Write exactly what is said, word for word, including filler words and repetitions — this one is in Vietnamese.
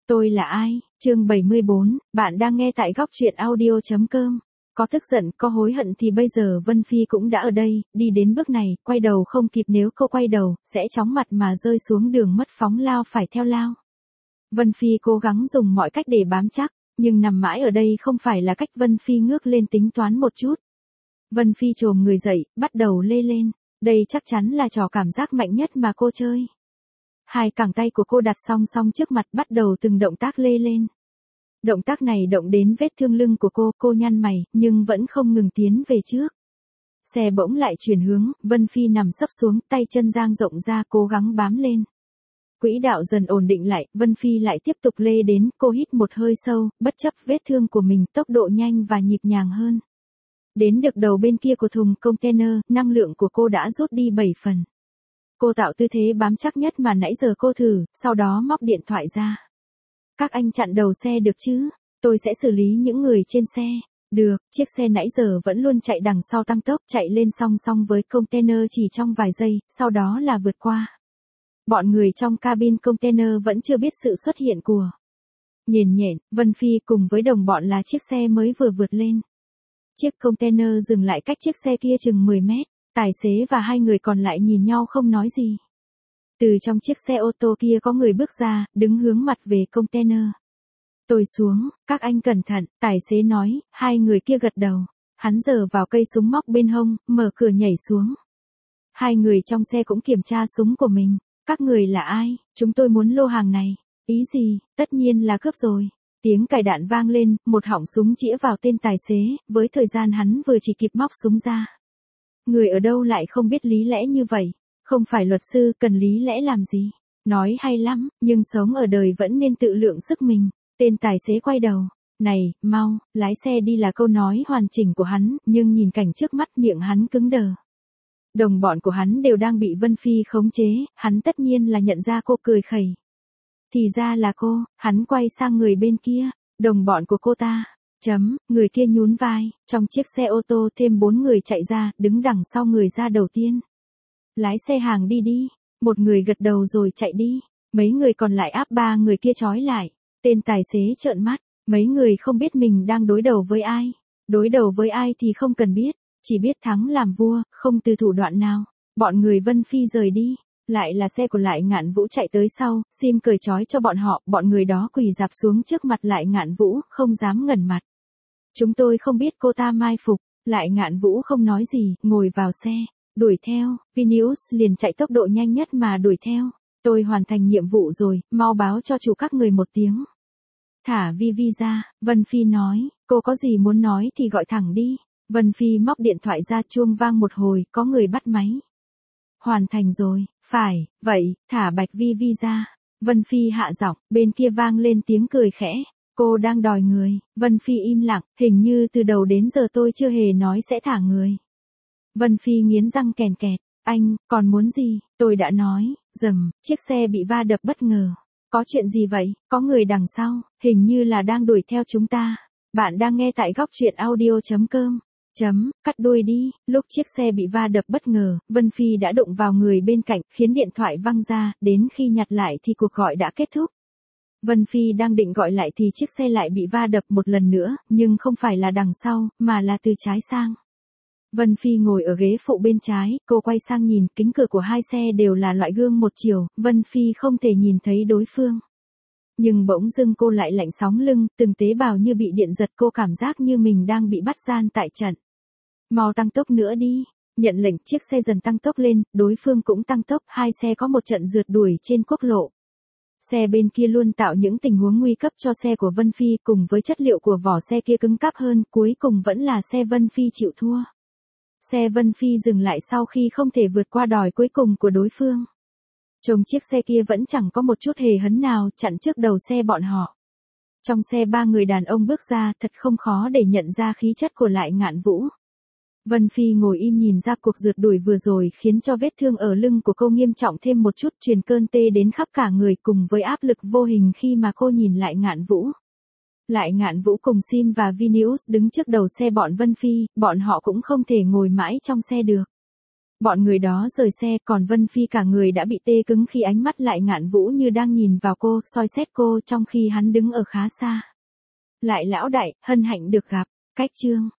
Tôi là ai? Chương bảy mươi bốn, bạn đang nghe tại góc truyện audio chấm com. Có tức giận, có hối hận thì bây giờ Vân Phi cũng đã ở đây, đi đến bước này, quay đầu không kịp, nếu cô quay đầu, sẽ chóng mặt mà rơi xuống đường mất phóng lao phải theo lao. Vân Phi cố gắng dùng mọi cách để bám chắc, nhưng nằm mãi ở đây không phải là cách. Vân Phi ngước lên tính toán một chút. Vân Phi chồm người dậy, bắt đầu lê lên. Đây chắc chắn là trò cảm giác mạnh nhất mà cô chơi. Hai cẳng tay của cô đặt song song trước mặt, bắt đầu từng động tác lê lên. Động tác này động đến vết thương lưng của cô, cô nhăn mày, nhưng vẫn không ngừng tiến về trước. Xe bỗng lại chuyển hướng, Vân Phi nằm sấp xuống, tay chân dang rộng ra, cố gắng bám lên. Quỹ đạo dần ổn định lại, Vân Phi lại tiếp tục lê đến, cô hít một hơi sâu, bất chấp vết thương của mình, tốc độ nhanh và nhịp nhàng hơn. Đến được đầu bên kia của thùng container, năng lượng của cô đã rút đi bảy phần. Cô tạo tư thế bám chắc nhất mà nãy giờ cô thử, sau đó móc điện thoại ra. Các anh chặn đầu xe được chứ? Tôi sẽ xử lý những người trên xe. Được, chiếc xe nãy giờ vẫn luôn chạy đằng sau tăng tốc, chạy lên song song với container chỉ trong vài giây, sau đó là vượt qua. Bọn người trong cabin container vẫn chưa biết sự xuất hiện của Nhền Nhện, Vân Phi cùng với đồng bọn là chiếc xe mới vừa vượt lên. Chiếc container dừng lại cách chiếc xe kia chừng mười mét. Tài xế và hai người còn lại nhìn nhau không nói gì. Từ trong chiếc xe ô tô kia có người bước ra, đứng hướng mặt về container. Tôi xuống, các anh cẩn thận, tài xế nói, hai người kia gật đầu. Hắn giở vào cây súng móc bên hông, mở cửa nhảy xuống. Hai người trong xe cũng kiểm tra súng của mình. Các người là ai? Chúng tôi muốn lô hàng này. Ý gì? Tất nhiên là cướp rồi. Tiếng cài đạn vang lên, một họng súng chĩa vào tên tài xế, với thời gian hắn vừa chỉ kịp móc súng ra. Người ở đâu lại không biết lý lẽ như vậy? Không phải luật sư, cần lý lẽ làm gì? Nói hay lắm, nhưng sống ở đời vẫn nên tự lượng sức mình. Tên tài xế quay đầu. Này, mau, lái xe đi là câu nói hoàn chỉnh của hắn, nhưng nhìn cảnh trước mắt miệng hắn cứng đờ. Đồng bọn của hắn đều đang bị Vân Phi khống chế, hắn tất nhiên là nhận ra cô, cười khẩy. Thì ra là cô, hắn quay sang người bên kia, đồng bọn của cô ta. Chấm, người kia nhún vai, trong chiếc xe ô tô thêm bốn người chạy ra, đứng đằng sau người ra đầu tiên. Lái xe hàng đi đi, một người gật đầu rồi chạy đi, mấy người còn lại áp ba người kia trói lại. Tên tài xế trợn mắt, mấy người không biết mình đang đối đầu với ai. Đối đầu với ai thì không cần biết, chỉ biết thắng làm vua, không từ thủ đoạn nào. Bọn người Vân Phi rời đi, lại là xe của Lại Ngạn Vũ chạy tới sau, Sim cởi trói cho bọn họ, bọn người đó quỳ rạp xuống trước mặt Lại Ngạn Vũ, không dám ngẩng mặt. Chúng tôi không biết cô ta mai phục. Lại Ngạn Vũ không nói gì, ngồi vào xe, đuổi theo. Vinius liền chạy tốc độ nhanh nhất mà đuổi theo. Tôi hoàn thành nhiệm vụ rồi, mau báo cho chủ các người một tiếng. Thả Vi Vi ra, Vân Phi nói, cô có gì muốn nói thì gọi thẳng đi. Vân Phi móc điện thoại ra, chuông vang một hồi, có người bắt máy. Hoàn thành rồi, phải, vậy, thả Bạch Vi Vi ra. Vân Phi hạ giọng, bên kia vang lên tiếng cười khẽ. Cô đang đòi người. Vân Phi im lặng, hình như từ đầu đến giờ tôi chưa hề nói sẽ thả người. Vân Phi nghiến răng kèn kẹt, anh, còn muốn gì? Tôi đã nói. Rầm, chiếc xe bị va đập bất ngờ. Có chuyện gì vậy? Có người đằng sau, hình như là đang đuổi theo chúng ta. Bạn đang nghe tại góc truyện audio chấm com. Chấm, cắt đuôi đi. Lúc chiếc xe bị va đập bất ngờ, Vân Phi đã đụng vào người bên cạnh, khiến điện thoại văng ra, đến khi nhặt lại thì cuộc gọi đã kết thúc. Vân Phi đang định gọi lại thì chiếc xe lại bị va đập một lần nữa, nhưng không phải là đằng sau, mà là từ trái sang. Vân Phi ngồi ở ghế phụ bên trái, cô quay sang nhìn, kính cửa của hai xe đều là loại gương một chiều, Vân Phi không thể nhìn thấy đối phương. Nhưng bỗng dưng cô lại lạnh sóng lưng, từng tế bào như bị điện giật, cô cảm giác như mình đang bị bắt gian tại trận. Mau tăng tốc nữa đi. Nhận lệnh, chiếc xe dần tăng tốc lên, đối phương cũng tăng tốc, hai xe có một trận rượt đuổi trên quốc lộ. Xe bên kia luôn tạo những tình huống nguy cấp cho xe của Vân Phi, cùng với chất liệu của vỏ xe kia cứng cáp hơn, cuối cùng vẫn là xe Vân Phi chịu thua. Xe Vân Phi dừng lại sau khi không thể vượt qua đòi cuối cùng của đối phương. Trông chiếc xe kia vẫn chẳng có một chút hề hấn nào, chặn trước đầu xe bọn họ. Trong xe ba người đàn ông bước ra, thật không khó để nhận ra khí chất của Lại Ngạn Vũ. Vân Phi ngồi im nhìn ra cuộc rượt đuổi vừa rồi khiến cho vết thương ở lưng của cô nghiêm trọng thêm một chút, truyền cơn tê đến khắp cả người, cùng với áp lực vô hình khi mà cô nhìn Lại Ngạn Vũ. Lại Ngạn Vũ cùng Sim và Vinius đứng trước đầu xe bọn Vân Phi, bọn họ cũng không thể ngồi mãi trong xe được. Bọn người đó rời xe, còn Vân Phi cả người đã bị tê cứng khi ánh mắt lại Ngạn Vũ như đang nhìn vào cô, soi xét cô trong khi hắn đứng ở khá xa. Lại lão đại, hân hạnh được gặp, cách chương.